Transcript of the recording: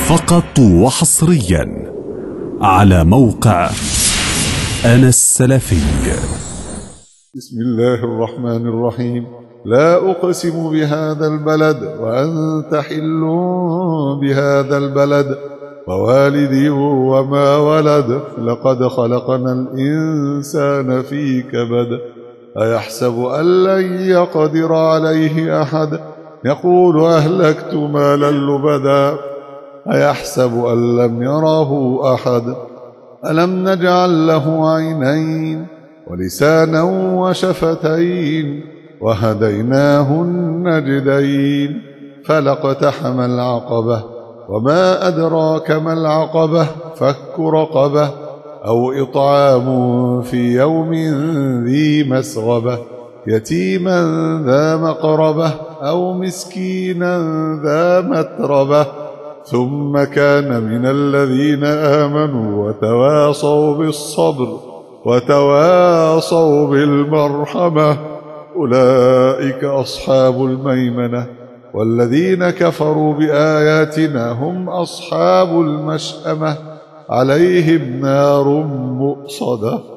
فقط وحصريا على موقع أنا السلفي. بسم الله الرحمن الرحيم. لا أقسم بهذا البلد وأنت حل بهذا البلد ووالد وما ولد لقد خلقنا الإنسان في كبد أيحسب أن لن يقدر عليه أحد يقول أهلكت مالا لبدا أيحسب أن لم يره أحد ألم نجعل له عينين ولسانا وشفتين وهديناه النجدين فلاقتحم العقبة وما أدراك ما العقبة فك رقبة أو إطعام في يوم ذي مسغبة يتيما ذا مقربة أو مسكينا ذا متربة ثم كان من الذين آمنوا وتواصوا بالصبر وتواصوا بالمرحمة أولئك أصحاب الميمنة والذين كفروا بآياتنا هم أصحاب المشأمة عليهم نار مؤصدة.